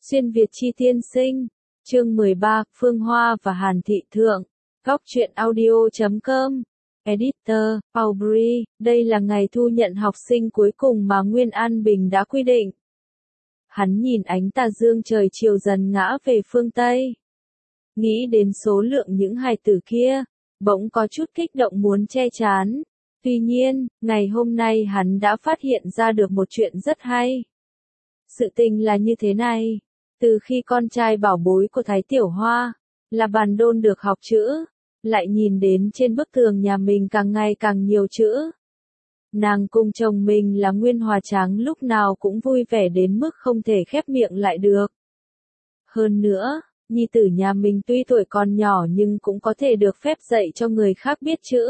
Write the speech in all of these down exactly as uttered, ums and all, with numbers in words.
Xuyên Việt Chi tiên sinh, chương mười ba, Phương Hoa và Hàn Thị Thượng, góc truyện audio chấm com, Editor, Aubrey, đây là ngày thu nhận học sinh cuối cùng mà Nguyên An Bình đã quy định. Hắn nhìn ánh tà dương trời chiều dần ngã về phương Tây. Nghĩ đến số lượng những hài tử kia, bỗng có chút kích động muốn che chắn. Tuy nhiên, ngày hôm nay hắn đã phát hiện ra được một chuyện rất hay. Sự tình là như thế này, từ khi con trai bảo bối của Thái Tiểu Hoa, là Bàn Đôn được học chữ, lại nhìn đến trên bức tường nhà mình càng ngày càng nhiều chữ. Nàng cùng chồng mình là Nguyên Hòa Tráng lúc nào cũng vui vẻ đến mức không thể khép miệng lại được. Hơn nữa, nhi tử nhà mình tuy tuổi còn nhỏ nhưng cũng có thể được phép dạy cho người khác biết chữ.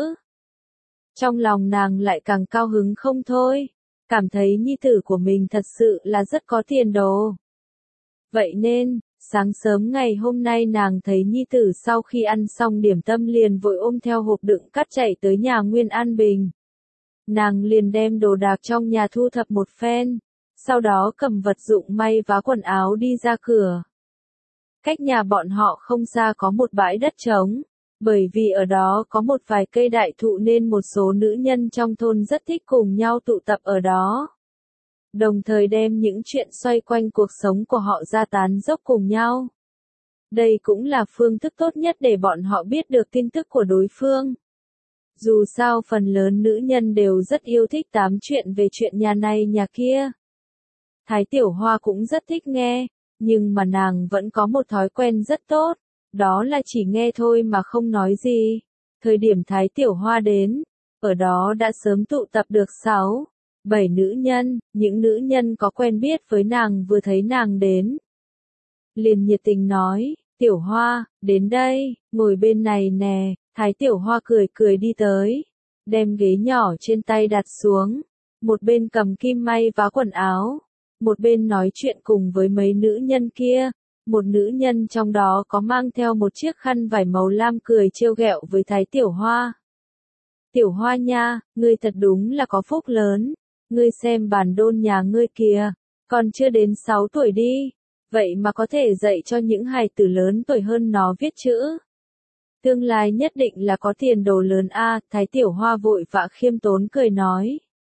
Trong lòng nàng lại càng cao hứng không thôi, cảm thấy nhi tử của mình thật sự là rất có tiền đồ. Vậy nên, sáng sớm ngày hôm nay nàng thấy nhi tử sau khi ăn xong điểm tâm liền vội ôm theo hộp đựng cắt chạy tới nhà Nguyên An Bình. Nàng liền đem đồ đạc trong nhà thu thập một phen, sau đó cầm vật dụng may vá quần áo đi ra cửa. Cách nhà bọn họ không xa có một bãi đất trống, bởi vì ở đó có một vài cây đại thụ nên một số nữ nhân trong thôn rất thích cùng nhau tụ tập ở đó. Đồng thời đem những chuyện xoay quanh cuộc sống của họ ra tán dốc cùng nhau. Đây cũng là phương thức tốt nhất để bọn họ biết được tin tức của đối phương. Dù sao phần lớn nữ nhân đều rất yêu thích tám chuyện về chuyện nhà này nhà kia. Thái Tiểu Hoa cũng rất thích nghe, nhưng mà nàng vẫn có một thói quen rất tốt, đó là chỉ nghe thôi mà không nói gì. Thời điểm Thái Tiểu Hoa đến, ở đó đã sớm tụ tập được sáu, bảy nữ nhân, những nữ nhân có quen biết với nàng vừa thấy nàng đến. Liền nhiệt tình nói, Tiểu Hoa, đến đây, ngồi bên này nè. Thái Tiểu Hoa cười cười đi tới, đem ghế nhỏ trên tay đặt xuống, một bên cầm kim may vá quần áo, một bên nói chuyện cùng với mấy nữ nhân kia. Một nữ nhân trong đó có mang theo một chiếc khăn vải màu lam cười trêu ghẹo với Thái Tiểu Hoa. Tiểu Hoa nha, ngươi thật đúng là có phúc lớn, ngươi xem Bàn Đôn nhà ngươi kìa, còn chưa đến sáu tuổi đi, vậy mà có thể dạy cho những hài tử lớn tuổi hơn nó viết chữ. Tương lai nhất định là có tiền đồ lớn a. À, Thái Tiểu Hoa vội vã khiêm tốn cười nói.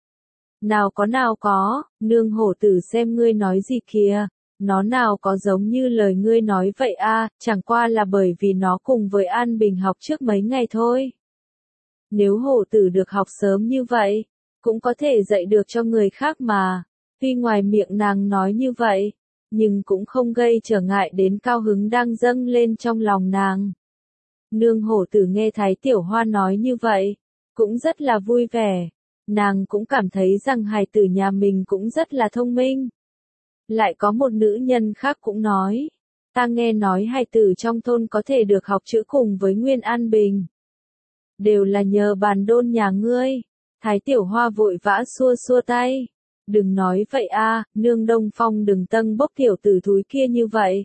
Nào có nào có, nương hổ tử xem ngươi nói gì kìa, nó nào có giống như lời ngươi nói vậy a, à, chẳng qua là bởi vì nó cùng với An Bình học trước mấy ngày thôi. Nếu hổ tử được học sớm như vậy, cũng có thể dạy được cho người khác mà, tuy ngoài miệng nàng nói như vậy, nhưng cũng không gây trở ngại đến cao hứng đang dâng lên trong lòng nàng. Nương hổ tử nghe Thái Tiểu Hoa nói như vậy, cũng rất là vui vẻ, nàng cũng cảm thấy rằng hài tử nhà mình cũng rất là thông minh. Lại có một nữ nhân khác cũng nói, ta nghe nói hài tử trong thôn có thể được học chữ cùng với Nguyên An Bình. Đều là nhờ Bàn Đôn nhà ngươi. Thái Tiểu Hoa vội vã xua xua tay. Đừng nói vậy a, nương Đông Phong đừng tâng bốc tiểu tử thúi kia như vậy.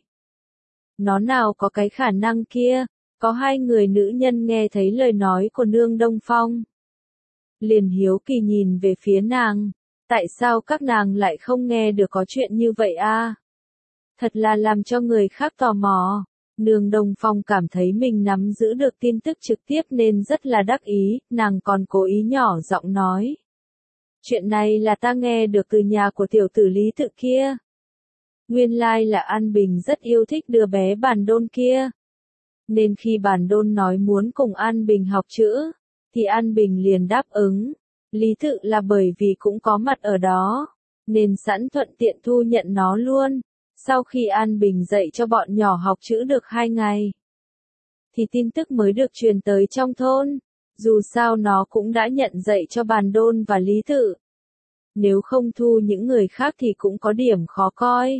Nó nào có cái khả năng kia. Có hai người nữ nhân nghe thấy lời nói của nương Đông Phong. Liền hiếu kỳ nhìn về phía nàng. Tại sao các nàng lại không nghe được có chuyện như vậy a? À? Thật là làm cho người khác tò mò. Nương Đông Phong cảm thấy mình nắm giữ được tin tức trực tiếp nên rất là đắc ý, nàng còn cố ý nhỏ giọng nói. Chuyện này là ta nghe được từ nhà của tiểu tử Lý Tự kia. Nguyên lai là An Bình rất yêu thích đứa bé Bàn Đôn kia. Nên khi Bàn Đôn nói muốn cùng An Bình học chữ, thì An Bình liền đáp ứng. Lý Tự là bởi vì cũng có mặt ở đó, nên sẵn thuận tiện thu nhận nó luôn. Sau khi An Bình dạy cho bọn nhỏ học chữ được hai ngày, thì tin tức mới được truyền tới trong thôn. Dù sao nó cũng đã nhận dạy cho Bàn Đôn và Lý Tự. Nếu không thu những người khác thì cũng có điểm khó coi.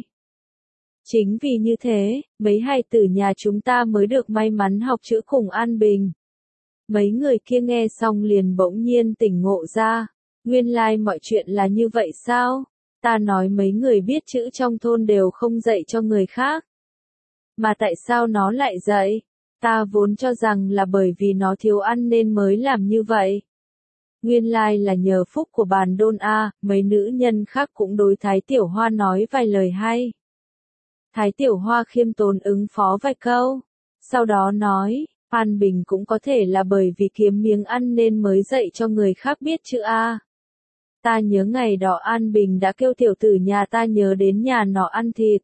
Chính vì như thế, mấy hài tử nhà chúng ta mới được may mắn học chữ cùng An Bình. Mấy người kia nghe xong liền bỗng nhiên tỉnh ngộ ra. Nguyên lai mọi chuyện là như vậy sao? Ta nói mấy người biết chữ trong thôn đều không dạy cho người khác. Mà tại sao nó lại dạy? Ta vốn cho rằng là bởi vì nó thiếu ăn nên mới làm như vậy. Nguyên lai là nhờ phúc của Bàn Đôn a. Mấy nữ nhân khác cũng đối Thái Tiểu Hoa nói vài lời hay. Thái Tiểu Hoa khiêm tốn ứng phó vài câu. Sau đó nói, An Bình cũng có thể là bởi vì kiếm miếng ăn nên mới dạy cho người khác biết chữ A. Ta nhớ ngày đó An Bình đã kêu tiểu tử nhà ta nhớ đến nhà nó ăn thịt.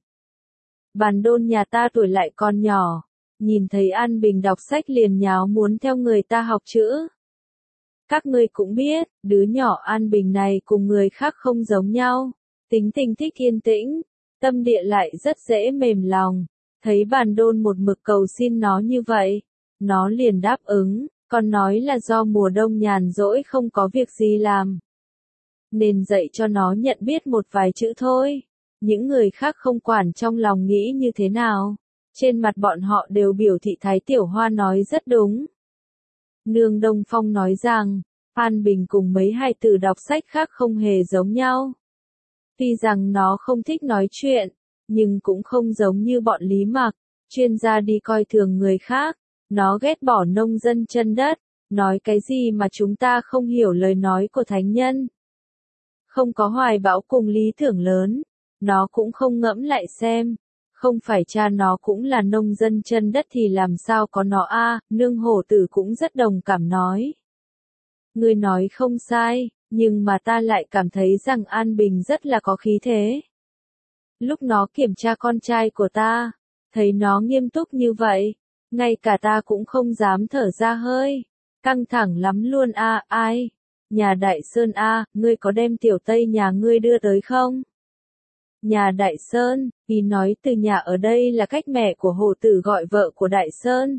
Bàn đôn nhà ta tuổi lại còn nhỏ, nhìn thấy An Bình đọc sách liền nháo muốn theo người ta học chữ. Các ngươi cũng biết, đứa nhỏ An Bình này cùng người khác không giống nhau, tính tình thích yên tĩnh, tâm địa lại rất dễ mềm lòng. Thấy bàn đôn một mực cầu xin nó như vậy, nó liền đáp ứng, còn nói là do mùa đông nhàn rỗi không có việc gì làm. Nên dạy cho nó nhận biết một vài chữ thôi. Những người khác không quản trong lòng nghĩ như thế nào. Trên mặt bọn họ đều biểu thị Thái Tiểu Hoa nói rất đúng. Nương Đông Phong nói rằng, An Bình cùng mấy hài tử đọc sách khác không hề giống nhau. Tuy rằng nó không thích nói chuyện, nhưng cũng không giống như bọn Lý Mặc, chuyên gia đi coi thường người khác. Nó ghét bỏ nông dân chân đất, nói cái gì mà chúng ta không hiểu lời nói của thánh nhân. Không có hoài bão cùng lý tưởng lớn, nó cũng không ngẫm lại xem. Không phải cha nó cũng là nông dân chân đất thì làm sao có nó a? À, nương hổ tử cũng rất đồng cảm nói. Ngươi nói không sai, nhưng mà ta lại cảm thấy rằng An Bình rất là có khí thế. Lúc nó kiểm tra con trai của ta, thấy nó nghiêm túc như vậy, ngay cả ta cũng không dám thở ra hơi. Căng thẳng lắm luôn a. À, ai? Nhà Đại Sơn a, à, ngươi có đem tiểu Tây nhà ngươi đưa tới không? Nhà Đại Sơn, ý nói từ nhà ở đây là cách mẹ của hổ tử gọi vợ của Đại Sơn.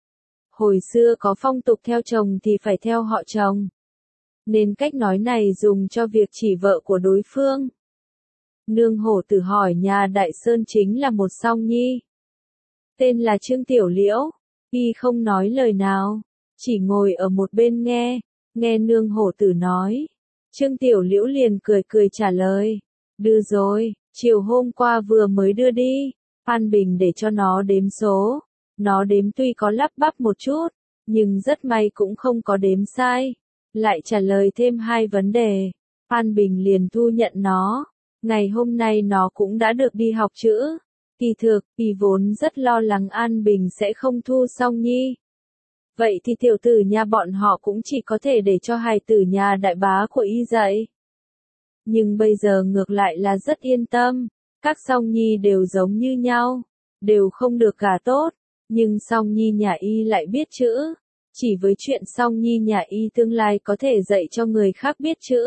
Hồi xưa có phong tục theo chồng thì phải theo họ chồng. Nên cách nói này dùng cho việc chỉ vợ của đối phương. Nương hổ tử hỏi nhà Đại Sơn chính là một song nhi. Tên là Trương Tiểu Liễu, y không nói lời nào, chỉ ngồi ở một bên nghe, nghe nương hổ tử nói. Trương Tiểu Liễu liền cười cười trả lời, đưa rồi, chiều hôm qua vừa mới đưa đi, An Bình để cho nó đếm số, nó đếm tuy có lắp bắp một chút, nhưng rất may cũng không có đếm sai, lại trả lời thêm hai vấn đề, An Bình liền thu nhận nó, ngày hôm nay nó cũng đã được đi học chữ. Kỳ thực, y vốn rất lo lắng An Bình sẽ không thu xong nhi. Vậy thì tiểu tử nhà bọn họ cũng chỉ có thể để cho hài tử nhà đại bá của y dạy. Nhưng bây giờ ngược lại là rất yên tâm, các song nhi đều giống như nhau, đều không được cả tốt, nhưng song nhi nhà y lại biết chữ. Chỉ với chuyện song nhi nhà y tương lai có thể dạy cho người khác biết chữ,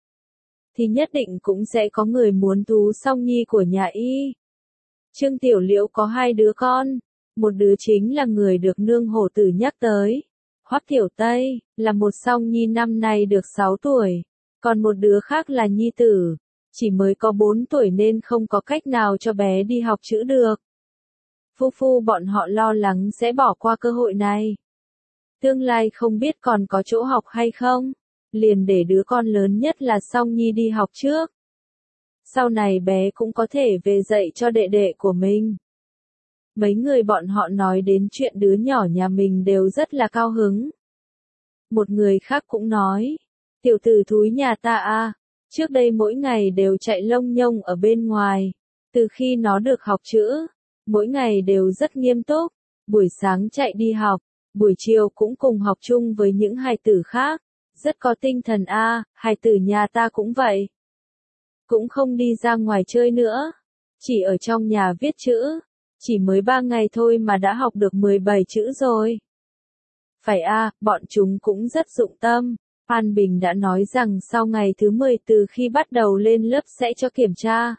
thì nhất định cũng sẽ có người muốn tú song nhi của nhà y. Trương Tiểu Liễu có hai đứa con, một đứa chính là người được nương hổ tử nhắc tới. Hoắc Tiểu Tây, là một song nhi năm nay được sáu tuổi, còn một đứa khác là nhi tử, chỉ mới có bốn tuổi nên không có cách nào cho bé đi học chữ được. Phu phu bọn họ lo lắng sẽ bỏ qua cơ hội này. Tương lai không biết còn có chỗ học hay không, liền để đứa con lớn nhất là song nhi đi học trước. Sau này bé cũng có thể về dạy cho đệ đệ của mình. Mấy người bọn họ nói đến chuyện đứa nhỏ nhà mình đều rất là cao hứng. Một người khác cũng nói, tiểu tử thúi nhà ta a, trước đây mỗi ngày đều chạy lông nhông ở bên ngoài, từ khi nó được học chữ, mỗi ngày đều rất nghiêm túc, buổi sáng chạy đi học, buổi chiều cũng cùng học chung với những hài tử khác, rất có tinh thần a, hài tử nhà ta cũng vậy. Cũng không đi ra ngoài chơi nữa, chỉ ở trong nhà viết chữ, chỉ mới ba ngày thôi mà đã học được mười bảy chữ rồi. Phải a, à, bọn chúng cũng rất dụng tâm. An Bình đã nói rằng sau ngày thứ mười từ khi bắt đầu lên lớp sẽ cho kiểm tra.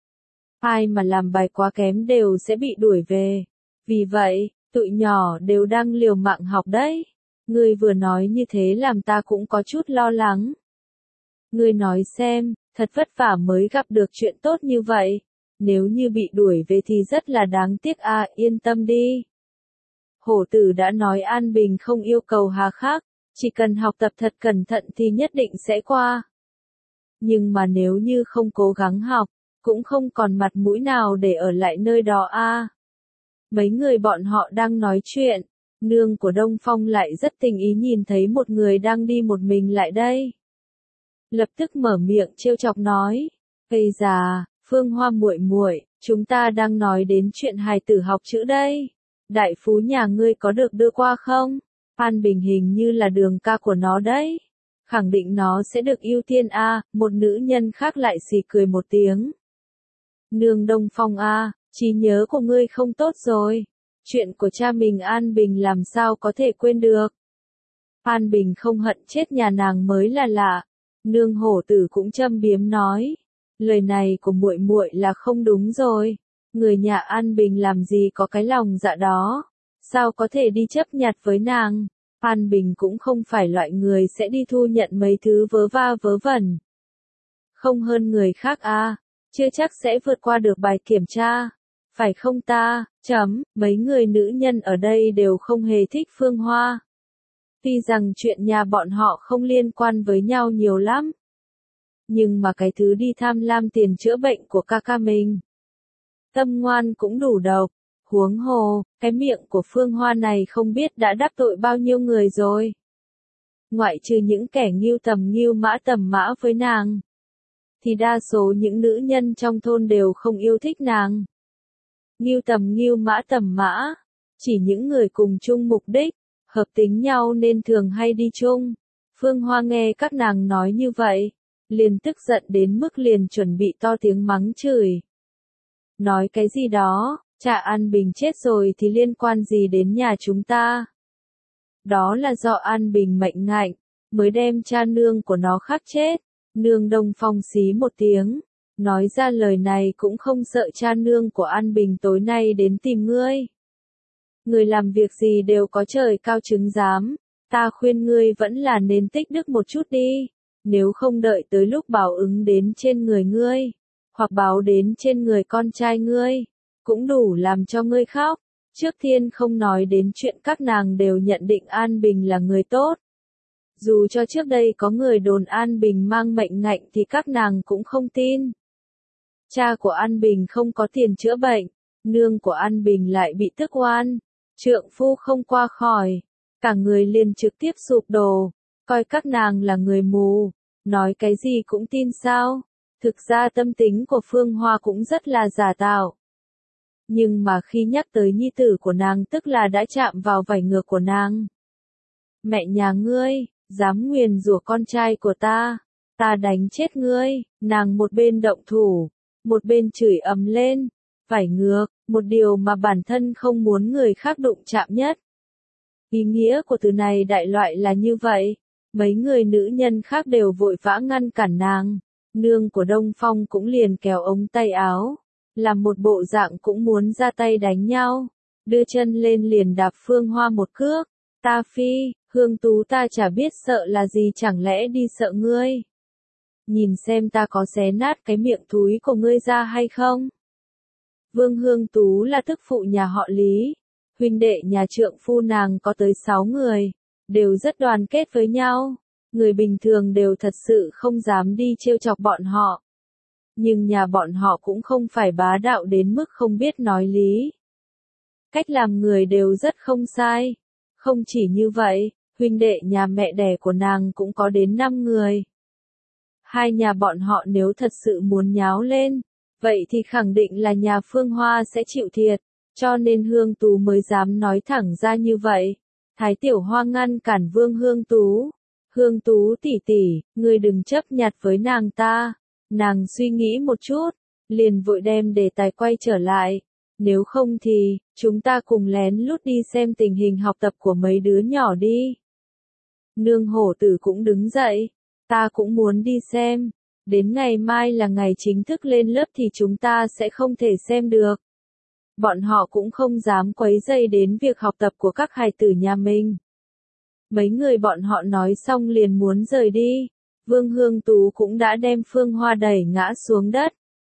Ai mà làm bài quá kém đều sẽ bị đuổi về. Vì vậy, tụi nhỏ đều đang liều mạng học đấy. Ngươi vừa nói như thế làm ta cũng có chút lo lắng. Ngươi nói xem, thật vất vả mới gặp được chuyện tốt như vậy. Nếu như bị đuổi về thì rất là đáng tiếc à, yên tâm đi. Hổ tử đã nói An Bình không yêu cầu hà khắc, chỉ cần học tập thật cẩn thận thì nhất định sẽ qua. Nhưng mà nếu như không cố gắng học, cũng không còn mặt mũi nào để ở lại nơi đó a. À. Mấy người bọn họ đang nói chuyện, nương của Đông Phong lại rất tình ý nhìn thấy một người đang đi một mình lại đây. Lập tức mở miệng trêu chọc nói, "Ây già, Phương Hoa muội muội, Chúng ta đang nói đến chuyện hài tử học chữ đây. Đại phú nhà ngươi có được đưa qua không? An Bình hình như là đường ca của nó đấy. Khẳng định nó sẽ được ưu tiên a. À, một nữ nhân khác lại xì cười một tiếng. Nương Đông Phong a, à, trí nhớ của ngươi không tốt rồi. Chuyện của cha mình An Bình làm sao có thể quên được. An Bình không hận chết nhà nàng mới là lạ. Nương Hổ Tử cũng châm biếm nói. Lời này của muội muội là không đúng rồi. Người nhà An Bình làm gì có cái lòng dạ đó. Sao có thể đi chấp nhặt với nàng. An Bình cũng không phải loại người sẽ đi thu nhận mấy thứ vớ va vớ vẩn. Không hơn người khác a, à, chưa chắc sẽ vượt qua được bài kiểm tra. Phải không ta, chấm, mấy người nữ nhân ở đây đều không hề thích Phương Hoa. Tuy rằng chuyện nhà bọn họ không liên quan với nhau nhiều lắm. Nhưng mà cái thứ đi tham lam tiền chữa bệnh của ca ca mình. Tâm ngoan cũng đủ độc. Huống hồ, cái miệng của Phương Hoa này không biết đã đắc tội bao nhiêu người rồi. Ngoại trừ những kẻ nghiêu tầm nghiêu mã tầm mã với nàng. Thì đa số những nữ nhân trong thôn đều không yêu thích nàng. Nghiêu tầm nghiêu mã tầm mã. Chỉ những người cùng chung mục đích, hợp tính nhau nên thường hay đi chung. Phương Hoa nghe các nàng nói như vậy. Liền tức giận đến mức liền chuẩn bị to tiếng mắng chửi. Nói cái gì đó, cha An Bình chết rồi thì liên quan gì đến nhà chúng ta. Đó là do An Bình mệnh ngạnh, mới đem cha nương của nó khắc chết. Nương Đông Phong xí một tiếng, nói ra lời này cũng không sợ cha nương của An Bình tối nay đến tìm ngươi. Người làm việc gì đều có trời cao chứng giám, ta khuyên ngươi vẫn là nên tích đức một chút đi. Nếu không đợi tới lúc báo ứng đến trên người ngươi, hoặc báo đến trên người con trai ngươi, cũng đủ làm cho ngươi khóc. Trước tiên không nói đến chuyện các nàng đều nhận định An Bình là người tốt. Dù cho trước đây có người đồn An Bình mang mệnh ngạnh thì các nàng cũng không tin. Cha của An Bình không có tiền chữa bệnh, nương của An Bình lại bị tức oan, trượng phu không qua khỏi, cả người liền trực tiếp sụp đổ, coi các nàng là người mù, nói cái gì cũng tin sao. Thực ra tâm tính của Phương Hoa cũng rất là giả tạo. Nhưng mà khi nhắc tới nhi tử của nàng tức là đã chạm vào vảy ngược của nàng. Mẹ nhà ngươi, dám nguyền rủa con trai của ta, ta đánh chết ngươi, nàng một bên động thủ, một bên chửi ầm lên, vảy ngược, một điều mà bản thân không muốn người khác đụng chạm nhất. Ý nghĩa của từ này đại loại là như vậy, mấy người nữ nhân khác đều vội vã ngăn cản nàng, nương của Đông Phong cũng liền kéo ống tay áo, làm một bộ dạng cũng muốn ra tay đánh nhau, đưa chân lên liền đạp Phương Hoa một cước, ta phi, Hương Tú ta chả biết sợ là gì chẳng lẽ đi sợ ngươi. Nhìn xem ta có xé nát cái miệng thúi của ngươi ra hay không. Vương Hương Tú là tức phụ nhà họ Lý, huynh đệ nhà trượng phu nàng có tới sáu người, đều rất đoàn kết với nhau, người bình thường đều thật sự không dám đi trêu chọc bọn họ. Nhưng nhà bọn họ cũng không phải bá đạo đến mức không biết nói lý. Cách làm người đều rất không sai. Không chỉ như vậy, huynh đệ nhà mẹ đẻ của nàng cũng có đến năm người. Hai nhà bọn họ nếu thật sự muốn nháo lên, vậy thì khẳng định là nhà Phương Hoa sẽ chịu thiệt, cho nên Hương Tú mới dám nói thẳng ra như vậy. Thái Tiểu Hoa ngăn cản Vương Hương Tú. Hương Tú tỷ tỷ, ngươi đừng chấp nhặt với nàng ta. Nàng suy nghĩ một chút, liền vội đem đề tài quay trở lại. Nếu không thì, chúng ta cùng lén lút đi xem tình hình học tập của mấy đứa nhỏ đi. Nương Hổ Tử cũng đứng dậy. Ta cũng muốn đi xem. Đến ngày mai là ngày chính thức lên lớp thì chúng ta sẽ không thể xem được. Bọn họ cũng không dám quấy rầy đến việc học tập của các hài tử nhà mình. Mấy người bọn họ nói xong liền muốn rời đi. Vương Hương Tú cũng đã đem Phương Hoa đẩy ngã xuống đất.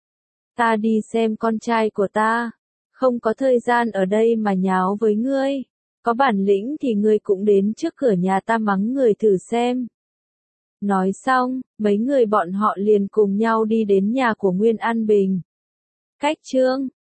Ta đi xem con trai của ta. Không có thời gian ở đây mà nháo với ngươi. Có bản lĩnh thì ngươi cũng đến trước cửa nhà ta mắng người thử xem. Nói xong, mấy người bọn họ liền cùng nhau đi đến nhà của Nguyên An Bình. Cách chương